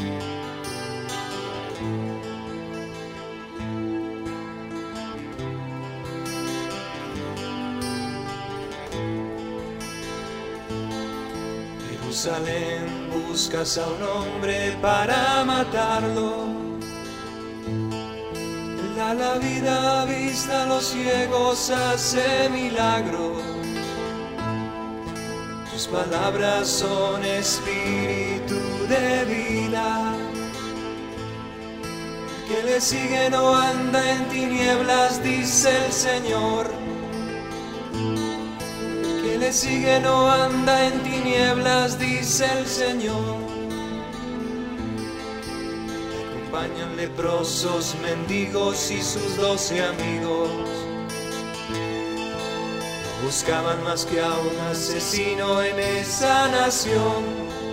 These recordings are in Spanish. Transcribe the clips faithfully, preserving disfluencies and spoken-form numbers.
Jerusalén, buscas a un hombre para matarlo. Él da la vida, vista a los ciegos, hace milagros. Tus palabras son espíritu de vida. El que le sigue no anda en tinieblas, dice el Señor. El que le sigue no anda en tinieblas, dice el Señor. Le acompañan leprosos, mendigos y sus doce amigos. Buscaban más que a un asesino en esa nación.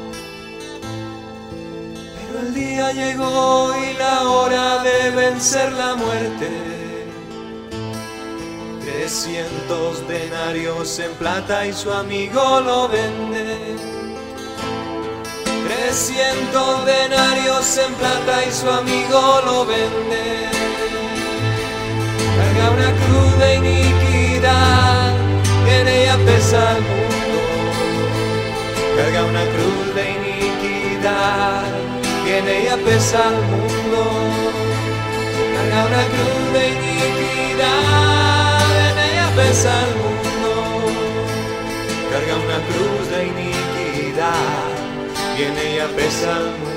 Pero el día llegó y la hora de vencer la muerte. Trescientos denarios en plata y su amigo lo vende. Trescientos denarios en plata y su amigo lo vende. Carga una cruz de iniquidad, en ella pesa el mundo. Carga una cruz de iniquidad, y en ella pesa el mundo. Carga una cruz de iniquidad, en ella pesa el mundo. Carga una cruz de iniquidad, y en ella pesa el mundo.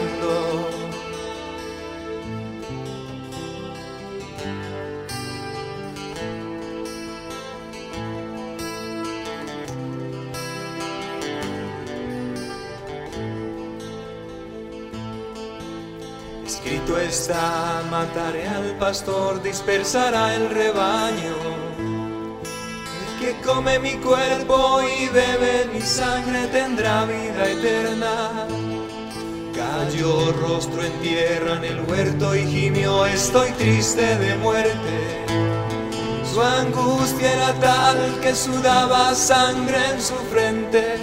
Escrito está, mataré al pastor, dispersará el rebaño. El que come mi cuerpo y bebe mi sangre tendrá vida eterna. Cayó rostro en tierra en el huerto y gimió, estoy triste de muerte. Su angustia era tal que sudaba sangre en su frente.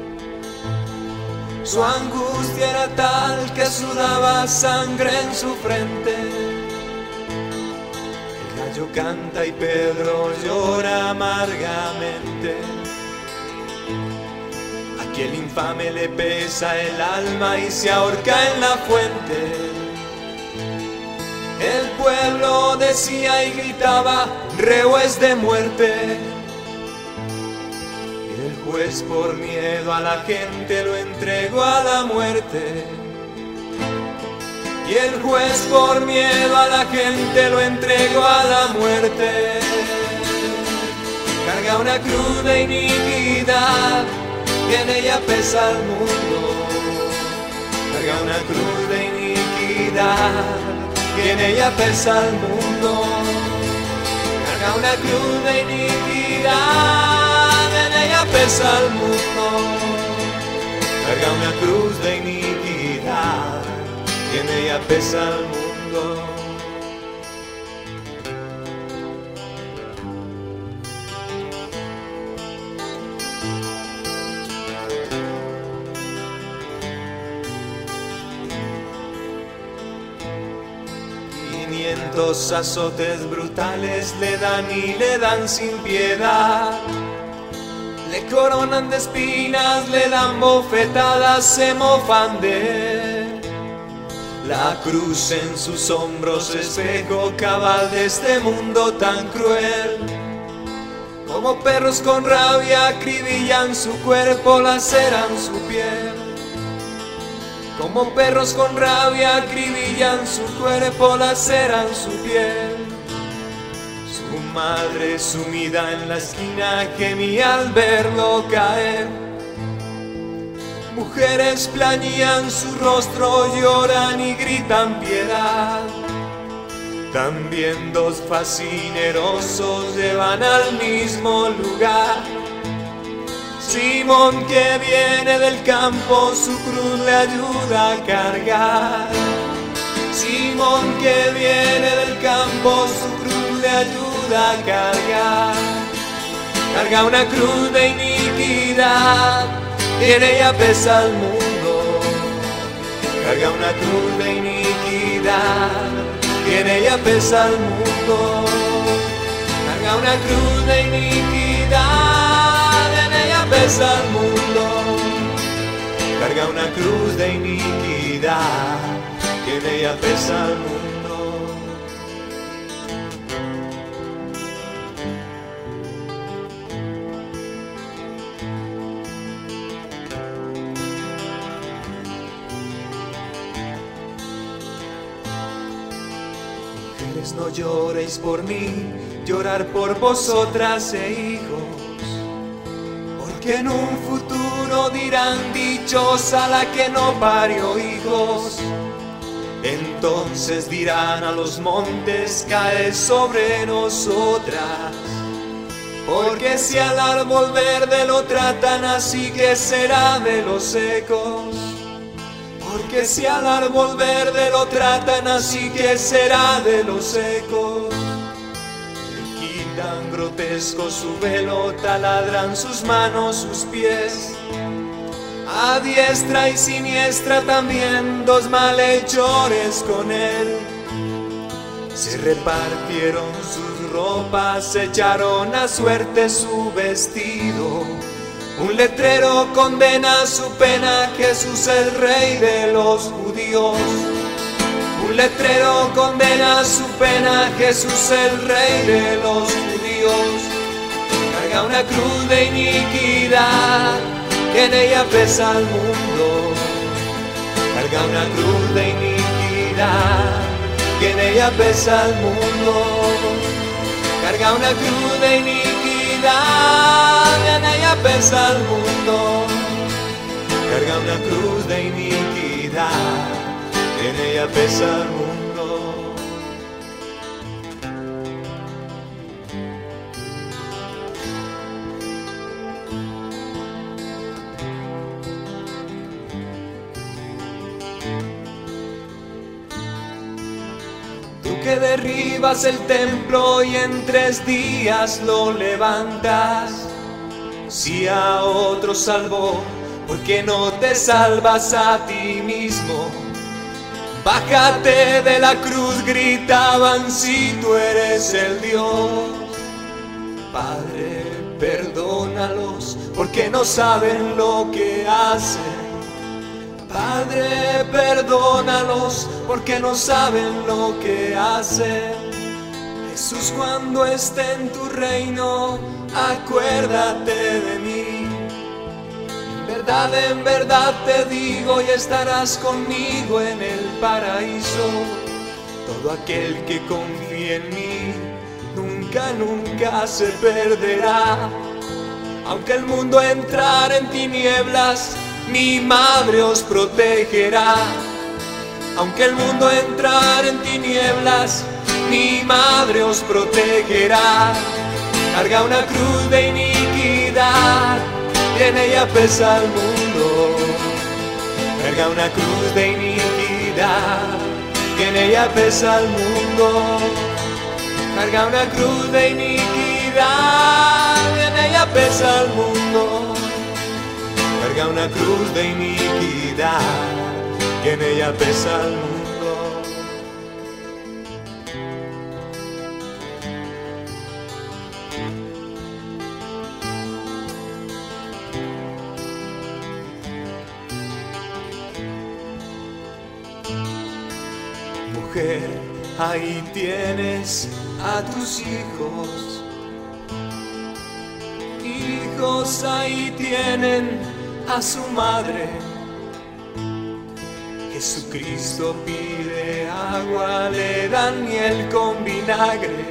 Su angustia era tal que sudaba sangre en su frente. El gallo canta y Pedro llora amargamente. A aquel infame le pesa el alma y se ahorca en la fuente. El pueblo decía y gritaba, reo es de muerte. Pues por miedo a la gente lo entregó a la muerte. Y el juez por miedo a la gente lo entregó a la muerte. Carga una cruz de iniquidad, y en ella pesa el mundo. Carga una cruz de iniquidad, y en ella pesa el mundo. Carga una cruz de iniquidad, en ella pesa el mundo. Carga una cruz de iniquidad, y en ella pesa el mundo. Quinientos azotes brutales le dan y le dan sin piedad. Le coronan de espinas, le dan bofetadas, se mofan de él. La cruz en sus hombros, espejo cabal de este mundo tan cruel. Como perros con rabia acribillan su cuerpo, laceran su piel. Como perros con rabia acribillan su cuerpo, laceran su piel. Su madre sumida en la esquina gemía al verlo caer. Mujeres plañían su rostro, lloran y gritan piedad. También dos fascinerosos llevan al mismo lugar. Simón que viene del campo, su cruz le ayuda a cargar. Simón que viene del campo, su cruz le ayuda a cargar. Carga una cruz de iniquidad, y en ella pesa el mundo. carga una cruz de iniquidad, que en ella pesa el mundo. Carga una cruz de iniquidad, en ella pesa el mundo. Carga una cruz de iniquidad, que en ella pesa el mundo. Mujeres, no lloréis por mí, llorar por vosotras e hijos, porque en un futuro dirán dichosa la que no parió hijos. Entonces dirán a los montes, caed sobre nosotras, porque si al árbol verde lo tratan así, que será de los secos. Porque si al árbol verde lo tratan así, que será de los secos. Le quitan grotesco su velo, taladran sus manos, sus pies. A diestra y siniestra también dos malhechores con él. Se repartieron sus ropas, se echaron a suerte su vestido. Un letrero condena su pena, Jesús el Rey de los judíos. Un letrero condena su pena, Jesús el Rey de los judíos. Carga una cruz de iniquidad, que en ella pesa el mundo. Carga una cruz de iniquidad, que en ella pesa el mundo. Carga una cruz de iniquidad, que en ella pesa el mundo. Carga una cruz de iniquidad, que en ella pesa el mundo. Que derribas el templo y en tres días lo levantas. Si a otro salvó, ¿por qué no te salvas a ti mismo? Bájate de la cruz, gritaban, si tú eres el Dios. Padre, perdónalos, porque no saben lo que hacen. Padre, perdónalos, porque no saben lo que hacen. Jesús, cuando esté en tu reino, acuérdate de mí. En verdad, en verdad te digo, y estarás conmigo en el paraíso. Todo aquel que confíe en mí, nunca, nunca se perderá. Aunque el mundo entrara en tinieblas, mi madre os protegerá. Aunque el mundo entrara en tinieblas, mi madre os protegerá. Carga una cruz de iniquidad, que en ella pesa el mundo. Carga una cruz de iniquidad, que en ella pesa el mundo. Carga una cruz de iniquidad, que en ella pesa el mundo. Carga una cruz de iniquidad, que en ella pesa el mundo. Mujer, ahí tienes a tus hijos. Hijos, ahí tienen a su madre. Jesucristo pide agua, le dan miel con vinagre.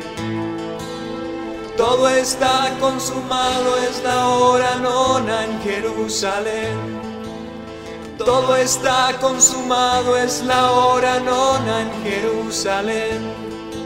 Todo está consumado, es la hora nona en Jerusalén. Todo está consumado, es la hora nona en Jerusalén.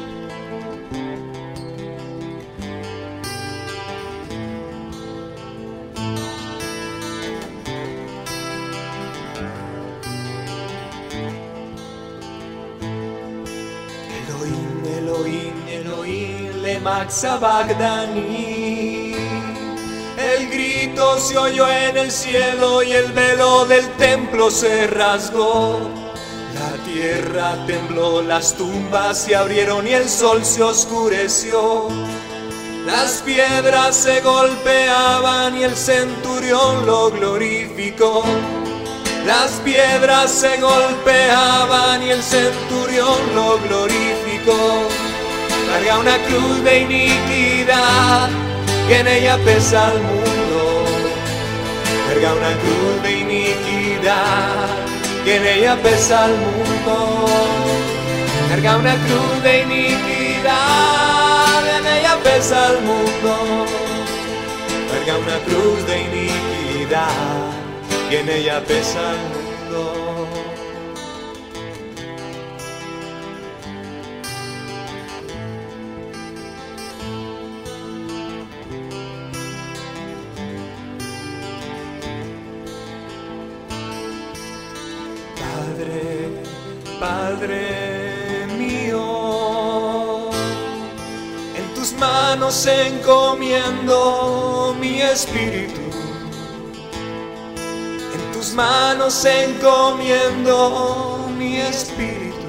Elohim, Elohim, lema sabachthani. El grito se oyó en el cielo y el velo del templo se rasgó. La tierra tembló, las tumbas se abrieron y el sol se oscureció. Las piedras se golpeaban y el centurión lo glorificó. Las piedras se golpeaban y el centurión lo glorificó. Carga una cruz de iniquidad y en ella pesa el mundo. Carga una cruz de iniquidad y en ella pesa el mundo. Carga una cruz de iniquidad y en ella pesa el mundo. Carga una cruz de iniquidad y en ella pesa el mundo. Padre, Padre mío, en tus manos encomiendo mi espíritu. En tus manos encomiendo mi espíritu.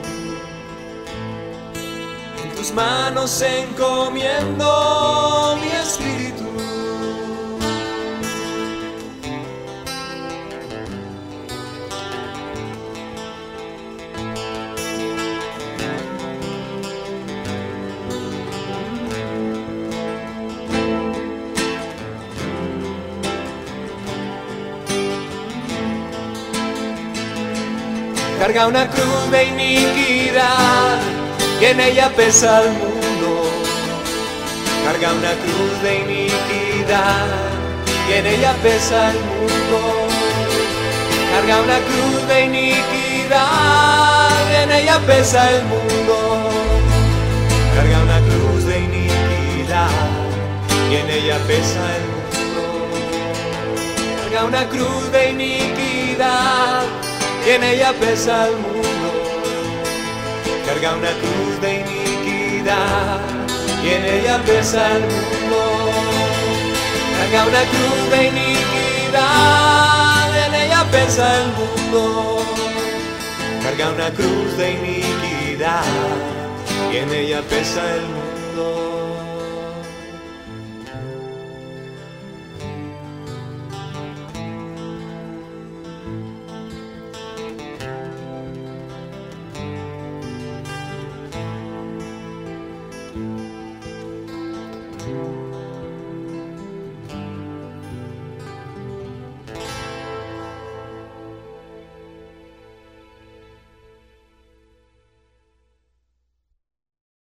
En tus manos encomiendo mi espíritu. Carga una cruz de iniquidad y en ella pesa el mundo. Carga una cruz de iniquidad y en ella pesa el mundo. Carga una cruz de iniquidad y en ella pesa el mundo. Carga una cruz de iniquidad y en ella pesa el mundo. Carga una cruz de iniquidad y en ella pesa el mundo. Carga una cruz de iniquidad y en ella pesa el mundo. Carga una cruz de iniquidad y en ella pesa el mundo. Carga una cruz de iniquidad y en ella pesa el mundo.